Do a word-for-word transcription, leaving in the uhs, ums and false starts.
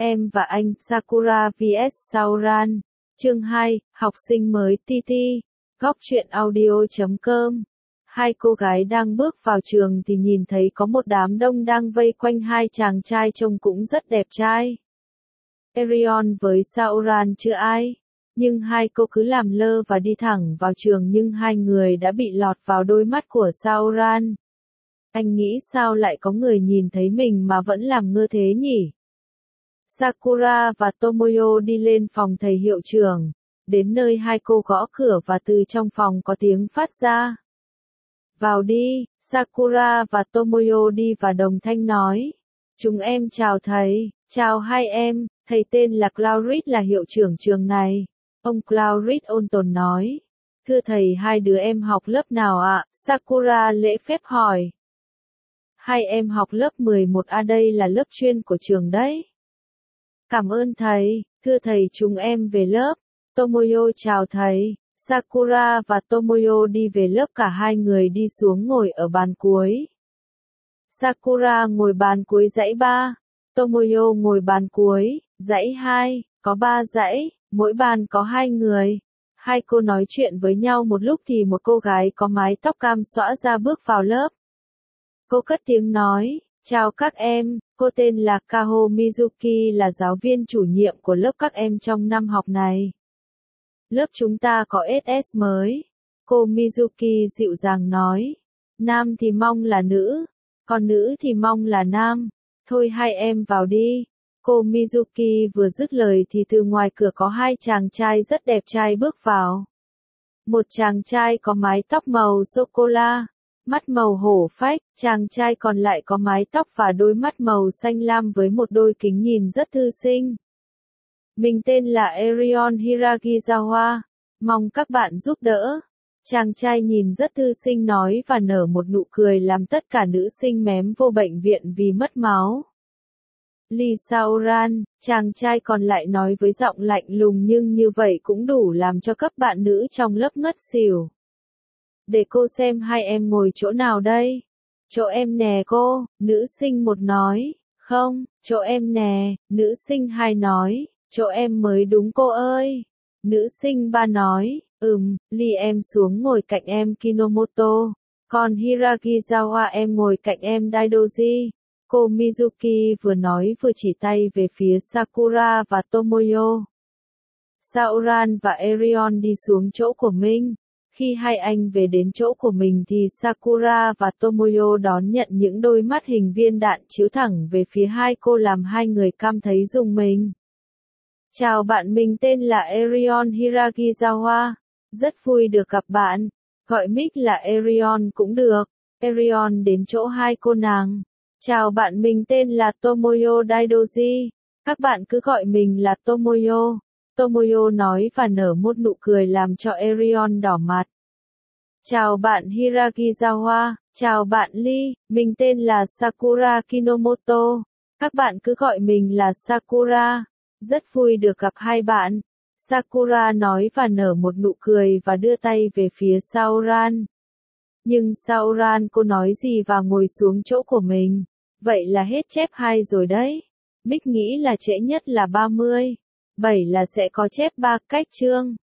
Em và anh Sakura vs Sauron. Chương hai, học sinh mới tê tê. Góc truyện audio chấm com. Hai cô gái đang bước vào trường thì nhìn thấy có một đám đông đang vây quanh hai chàng trai trông cũng rất đẹp trai. Aerion với Sauron chưa ai, nhưng hai cô cứ làm lơ và đi thẳng vào trường, nhưng hai người đã bị lọt vào đôi mắt của Sauron. Anh nghĩ sao lại có người nhìn thấy mình mà vẫn làm ngơ thế nhỉ? Sakura và Tomoyo đi lên phòng thầy hiệu trưởng. Đến nơi hai cô gõ cửa và từ trong phòng có tiếng phát ra. Vào đi, Sakura và Tomoyo đi và đồng thanh nói. Chúng em chào thầy, chào hai em, thầy tên là Claurit, là hiệu trưởng trường này. Ông Claurit ôn tồn nói. Thưa thầy, hai đứa em học lớp nào ạ? Sakura lễ phép hỏi. Hai em học lớp mười một A, đây là lớp chuyên của trường đấy. Cảm ơn thầy, thưa thầy, chúng em về lớp. Tomoyo chào thầy. Sakura và Tomoyo đi về lớp, cả hai người đi xuống ngồi ở bàn cuối. Sakura ngồi bàn cuối dãy ba, Tomoyo ngồi bàn cuối, dãy hai, có ba dãy, mỗi bàn có hai người. Hai cô nói chuyện với nhau một lúc thì một cô gái có mái tóc cam xõa ra bước vào lớp. Cô cất tiếng nói, chào các em, cô tên là Kaho Mizuki, là giáo viên chủ nhiệm của lớp các em trong năm học này. Lớp chúng ta có ét ét mới. Cô Mizuki dịu dàng nói. Nam thì mong là nữ, còn nữ thì mong là nam. Thôi hai em vào đi. Cô Mizuki vừa dứt lời thì từ ngoài cửa có hai chàng trai rất đẹp trai bước vào. Một chàng trai có mái tóc màu sô-cô-la, mắt màu hổ phách, chàng trai còn lại có mái tóc và đôi mắt màu xanh lam với một đôi kính nhìn rất thư sinh. Mình tên là Aerion Hiragizawa, mong các bạn giúp đỡ. Chàng trai nhìn rất thư sinh nói và nở một nụ cười làm tất cả nữ sinh mém vô bệnh viện vì mất máu. Lee Sauron, chàng trai còn lại nói với giọng lạnh lùng, nhưng như vậy cũng đủ làm cho các bạn nữ trong lớp ngất xỉu. Để cô xem hai em ngồi chỗ nào đây? Chỗ em nè cô, nữ sinh một nói. Không, chỗ em nè, nữ sinh hai nói. Chỗ em mới đúng cô ơi. Nữ sinh ba nói, ừm, Lee em xuống ngồi cạnh em Kinomoto. Còn Hiragizawa em ngồi cạnh em Daidoji. Cô Mizuki vừa nói vừa chỉ tay về phía Sakura và Tomoyo. Sauron và Aerion đi xuống chỗ của mình. Khi hai anh về đến chỗ của mình thì Sakura và Tomoyo đón nhận những đôi mắt hình viên đạn chiếu thẳng về phía hai cô làm hai người cảm thấy rùng mình. Chào bạn, mình tên là Aerion Hiragizawa. Rất vui được gặp bạn. Gọi mic là Aerion cũng được. Aerion đến chỗ hai cô nàng. Chào bạn, mình tên là Tomoyo Daidoji. Các bạn cứ gọi mình là Tomoyo. Tomoyo nói và nở một nụ cười làm cho Aerion đỏ mặt. Chào bạn Hiragizawa. Chào bạn Lee, mình tên là Sakura Kinomoto. Các bạn cứ gọi mình là Sakura. Rất vui được gặp hai bạn. Sakura nói và nở một nụ cười và đưa tay về phía Sauron. Nhưng Sauron cô nói gì và ngồi xuống chỗ của mình. Vậy là hết chép hai rồi đấy. Mick nghĩ là trễ nhất là ba mươi. bảy là sẽ có chép ba cách chương.